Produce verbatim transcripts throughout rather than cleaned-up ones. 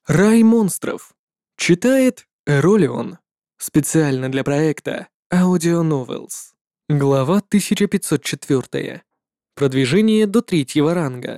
Рай монстров. Читает Эролион. Специально для проекта Audio Novels. Глава тысяча пятьсот четыре. Продвижение до третьего ранга.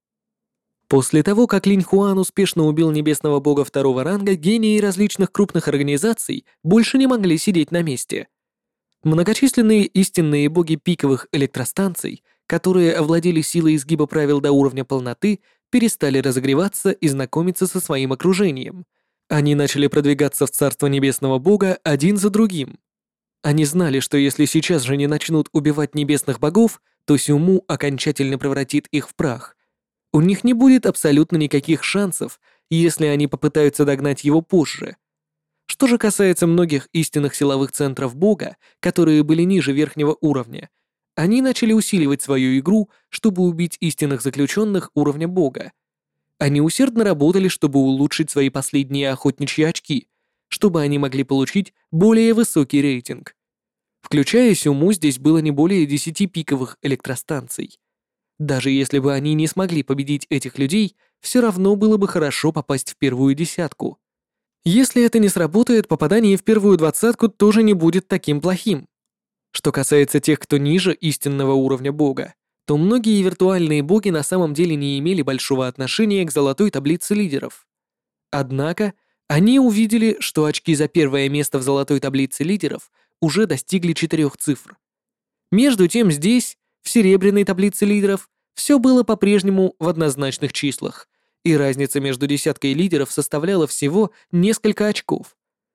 После того, как Линь Хуан успешно убил небесного бога второго ранга, гении различных крупных организаций больше не могли сидеть на месте. Многочисленные истинные боги пиковых электростанций, которые овладели силой изгиба правил до уровня полноты, перестали разогреваться и знакомиться со своим окружением. Они начали продвигаться в царство небесного бога один за другим. Они знали, что если сейчас же не начнут убивать небесных богов, то Сюму окончательно превратит их в прах. У них не будет абсолютно никаких шансов, если они попытаются догнать его позже. Что же касается многих истинных силовых центров бога, которые были ниже верхнего уровня, они начали усиливать свою игру, чтобы убить истинных заключенных уровня бога. Они усердно работали, чтобы улучшить свои последние охотничьи очки, чтобы они могли получить более высокий рейтинг. Включая Сюму, здесь было не более десяти пиковых электростанций. Даже если бы они не смогли победить этих людей, все равно было бы хорошо попасть в первую десятку. Если это не сработает, попадание в первую двадцатку тоже не будет таким плохим. Что касается тех, кто ниже истинного уровня бога, то многие виртуальные боги на самом деле не имели большого отношения к золотой таблице лидеров. Однако, они увидели, что очки за первое место в золотой таблице лидеров уже достигли четырех цифр. Между тем здесь, в серебряной таблице лидеров, все было по-прежнему в однозначных числах, и разница между десяткой лидеров составляла всего несколько очков.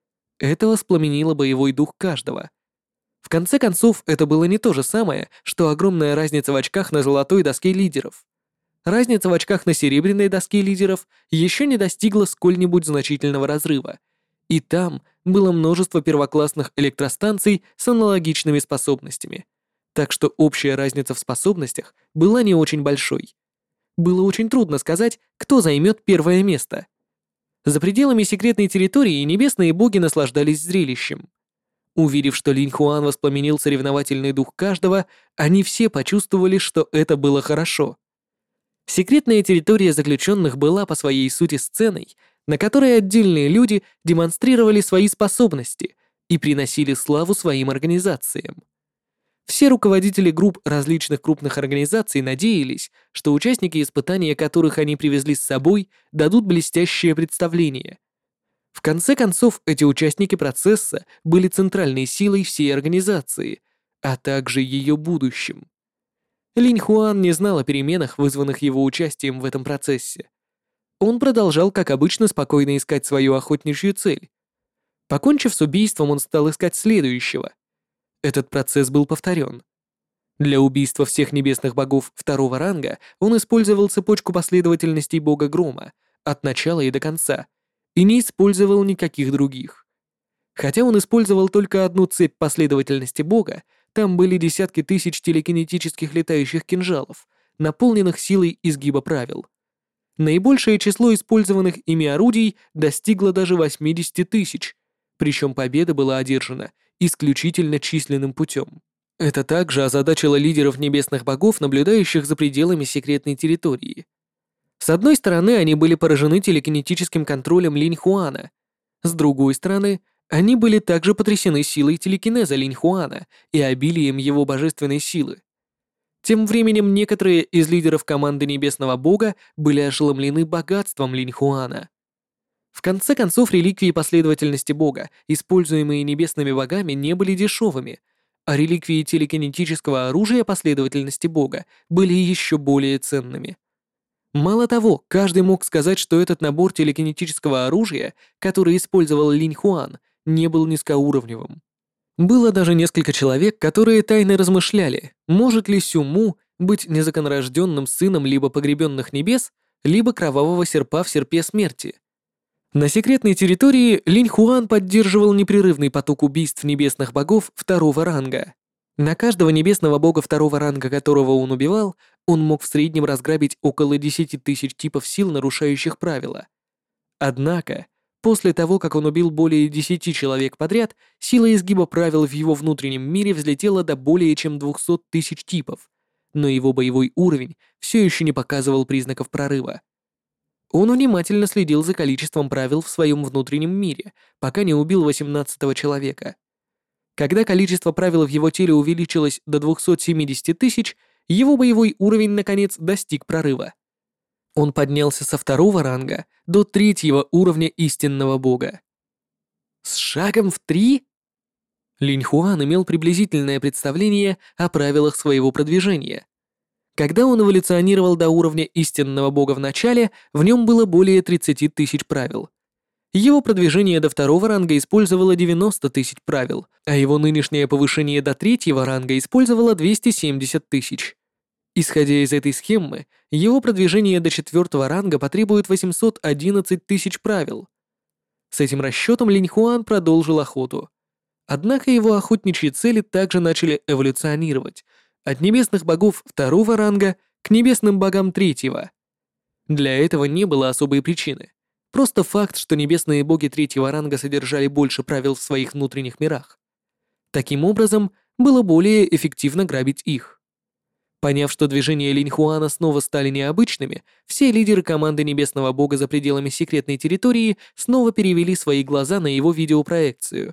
Это воспламенило боевой дух каждого. В конце концов, это было не то же самое, что огромная разница в очках на золотой доске лидеров. Разница в очках на серебряной доске лидеров еще не достигла сколь-нибудь значительного разрыва, и там было множество первоклассных электростанций с аналогичными способностями, так что общая разница в способностях была не очень большой. Было очень трудно сказать, кто займет первое место. За пределами секретной территории небесные боги наслаждались зрелищем. Увидев, что Линь Хуан воспламенил соревновательный дух каждого, они все почувствовали, что это было хорошо. Секретная территория заключенных была по своей сути сценой, на которой отдельные люди демонстрировали свои способности и приносили славу своим организациям. Все руководители групп различных крупных организаций надеялись, что участники испытания, которых они привезли с собой, дадут блестящее представление. В конце концов, эти участники процесса были центральной силой всей организации, а также ее будущим. Линь Хуан не знал о переменах, вызванных его участием в этом процессе. Он продолжал, как обычно, спокойно искать свою охотничью цель. Покончив с убийством, он стал искать следующего. Этот процесс был повторен. Для убийства всех небесных богов второго ранга он использовал цепочку последовательностей бога Грома от начала и до конца, и не использовал никаких других. Хотя он использовал только одну цепь последовательности бога, там были десятки тысяч телекинетических летающих кинжалов, наполненных силой изгиба правил. Наибольшее число использованных ими орудий достигло даже восьмидесяти тысяч, причем победа была одержана исключительно численным путем. Это также озадачило лидеров небесных богов, наблюдающих за пределами секретной территории. С одной стороны, они были поражены телекинетическим контролем Линь Хуана. С другой стороны, они были также потрясены силой телекинеза Линь Хуана и обилием его божественной силы. Тем временем некоторые из лидеров команды Небесного Бога были ошеломлены богатством Линь Хуана. В конце концов, реликвии последовательности Бога, используемые небесными богами, не были дешевыми, а реликвии телекинетического оружия последовательности Бога были еще более ценными. Мало того, каждый мог сказать, что этот набор телекинетического оружия, который использовал Линь Хуан, не был низкоуровневым. Было даже несколько человек, которые тайно размышляли, может ли Сюму быть незаконорожденным сыном либо погребенных небес, либо кровавого серпа в серпе смерти. На секретной территории Линь Хуан поддерживал непрерывный поток убийств небесных богов второго ранга. На каждого небесного бога второго ранга, которого он убивал, он мог в среднем разграбить около десяти тысяч типов сил, нарушающих правила. Однако, после того, как он убил более десяти человек подряд, сила изгиба правил в его внутреннем мире взлетела до более чем двухсот тысяч типов, но его боевой уровень все еще не показывал признаков прорыва. Он внимательно следил за количеством правил в своем внутреннем мире, пока не убил восемнадцатого человека. Когда количество правил в его теле увеличилось до двухсот семидесяти тысяч, его боевой уровень наконец достиг прорыва. Он поднялся со второго ранга до третьего уровня истинного бога. С шагом в три? Линь Хуан имел приблизительное представление о правилах своего продвижения. Когда он эволюционировал до уровня истинного бога в начале, в нем было более тридцати тысяч правил. Его продвижение до второго ранга использовало девяносто тысяч правил, а его нынешнее повышение до третьего ранга использовало двести семьдесят тысяч. Исходя из этой схемы, его продвижение до четвертого ранга потребует восемьсот одиннадцать тысяч правил. С этим расчетом Линь Хуан продолжил охоту. Однако его охотничьи цели также начали эволюционировать от небесных богов второго ранга к небесным богам третьего. Для этого не было особой причины. Просто факт, что небесные боги третьего ранга содержали больше правил в своих внутренних мирах. Таким образом, было более эффективно грабить их. Поняв, что движения Линь Хуана снова стали необычными, все лидеры команды Небесного Бога за пределами секретной территории снова перевели свои глаза на его видеопроекцию.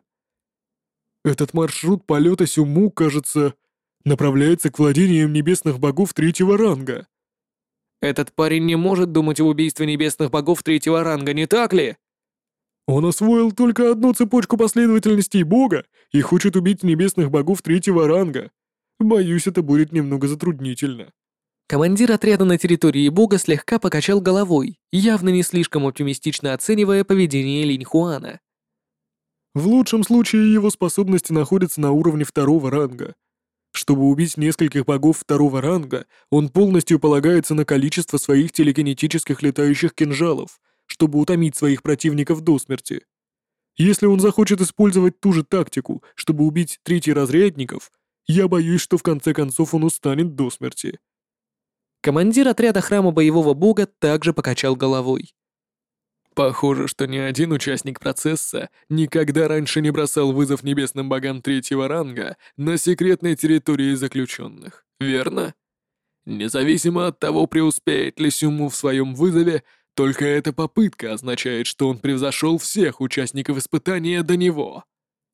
Этот маршрут полета Сюму, кажется, направляется к владениям небесных богов третьего ранга. Этот парень не может думать о убийстве небесных богов третьего ранга, не так ли? Он освоил только одну цепочку последовательностей бога и хочет убить небесных богов третьего ранга. Боюсь, это будет немного затруднительно. Командир отряда на территории бога слегка покачал головой, явно не слишком оптимистично оценивая поведение Линь Хуана. В лучшем случае его способности находятся на уровне второго ранга. Чтобы убить нескольких богов второго ранга, он полностью полагается на количество своих телекинетических летающих кинжалов, чтобы утомить своих противников до смерти. Если он захочет использовать ту же тактику, чтобы убить третьеразрядников, я боюсь, что в конце концов он устанет до смерти. Командир отряда храма боевого бога также покачал головой. Похоже, что ни один участник процесса никогда раньше не бросал вызов небесным богам третьего ранга на секретной территории заключенных, верно? Независимо от того, преуспеет ли Сюму в своем вызове, только эта попытка означает, что он превзошел всех участников испытания до него.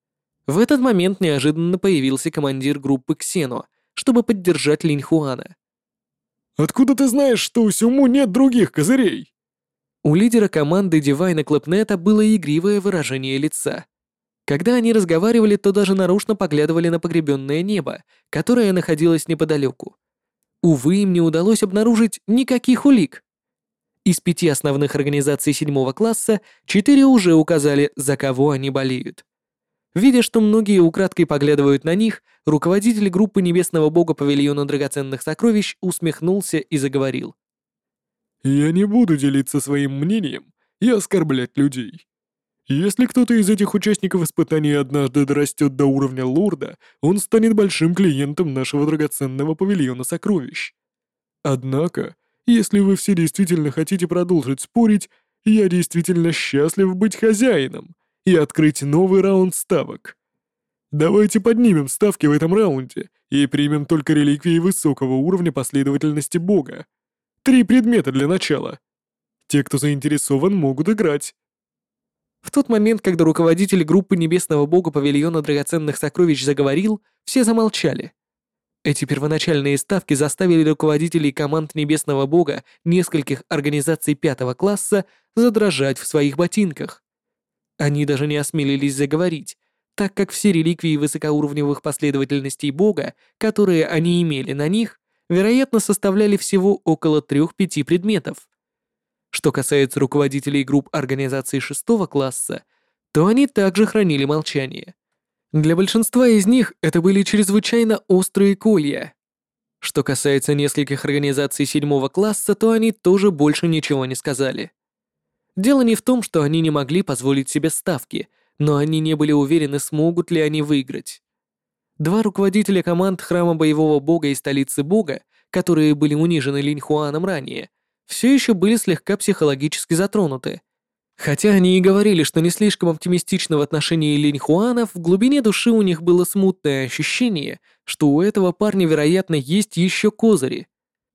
В этот момент неожиданно появился командир группы Ксено, чтобы поддержать Линь Хуана. «Откуда ты знаешь, что у Сюму нет других козырей?» У лидера команды Дивайна Клэпнета было игривое выражение лица. Когда они разговаривали, то даже нарочно поглядывали на погребенное небо, которое находилось неподалеку. Увы, им не удалось обнаружить никаких улик. Из пяти основных организаций седьмого класса четыре уже указали, за кого они болеют. Видя, что многие украдкой поглядывают на них, руководитель группы Небесного Бога Павильона Драгоценных Сокровищ усмехнулся и заговорил. «Я не буду делиться своим мнением и оскорблять людей. Если кто-то из этих участников испытаний однажды дорастет до уровня лорда, он станет большим клиентом нашего драгоценного павильона сокровищ. Однако, если вы все действительно хотите продолжить спорить, я действительно счастлив быть хозяином и открыть новый раунд ставок. Давайте поднимем ставки в этом раунде и примем только реликвии высокого уровня последовательности бога. Три предмета для начала. Те, кто заинтересован, могут играть». В тот момент, когда руководитель группы Небесного Бога Павильона Драгоценных Сокровищ заговорил, все замолчали. Эти первоначальные ставки заставили руководителей команд Небесного Бога нескольких организаций пятого класса задрожать в своих ботинках. Они даже не осмелились заговорить, так как все реликвии высокоуровневых последовательностей бога, которые они имели на них, вероятно, составляли всего около трех-пяти предметов. Что касается руководителей групп организаций шестого класса, то они также хранили молчание. Для большинства из них это были чрезвычайно острые колья. Что касается нескольких организаций седьмого класса, то они тоже больше ничего не сказали. Дело не в том, что они не могли позволить себе ставки, но они не были уверены, смогут ли они выиграть. Два руководителя команд Храма Боевого Бога и Столицы Бога, которые были унижены Линь Хуаном ранее, все еще были слегка психологически затронуты. Хотя они и говорили, что не слишком оптимистично в отношении Линь Хуана, в глубине души у них было смутное ощущение, что у этого парня, вероятно, есть еще козыри.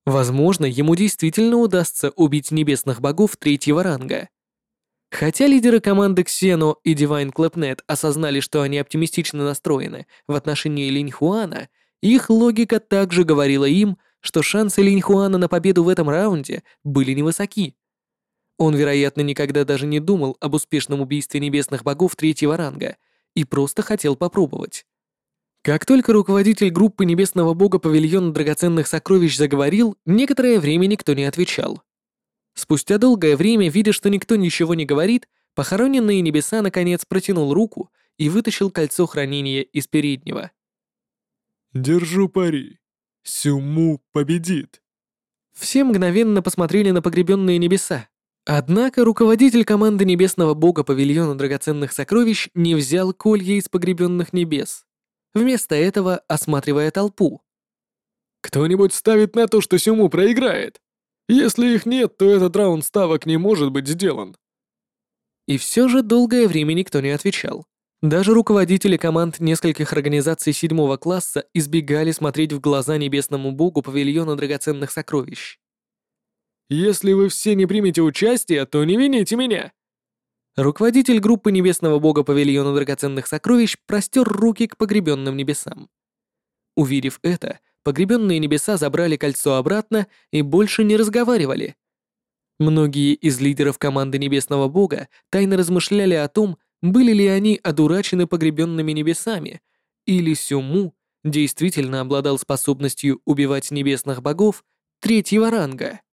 Возможно, ему действительно удастся убить небесных богов третьего ранга. Хотя лидеры команды Xeno и Divine Clapnet осознали, что они оптимистично настроены в отношении Линьхуана, их логика также говорила им, что шансы Линьхуана на победу в этом раунде были невысоки. Он, вероятно, никогда даже не думал об успешном убийстве небесных богов третьего ранга и просто хотел попробовать. Как только руководитель группы небесного бога павильона драгоценных сокровищ заговорил, некоторое время никто не отвечал. Спустя долгое время, видя, что никто ничего не говорит, похороненные небеса наконец протянул руку и вытащил кольцо хранения из переднего. «Держу пари. Сюму победит». Все мгновенно посмотрели на погребенные небеса. Однако руководитель команды небесного бога павильона драгоценных сокровищ не взял колья из погребенных небес, вместо этого осматривая толпу. «Кто-нибудь ставит на то, что Сюму проиграет? Если их нет, то этот раунд ставок не может быть сделан». И все же долгое время никто не отвечал. Даже руководители команд нескольких организаций седьмого класса избегали смотреть в глаза небесному богу павильона драгоценных сокровищ. «Если вы все не примете участие, то не вините меня». Руководитель группы небесного бога павильона драгоценных сокровищ простер руки к погребенным небесам. Увидев это, погребенные небеса забрали кольцо обратно и больше не разговаривали. Многие из лидеров команды небесного бога тайно размышляли о том, были ли они одурачены погребенными небесами, или Сюму действительно обладал способностью убивать небесных богов третьего ранга.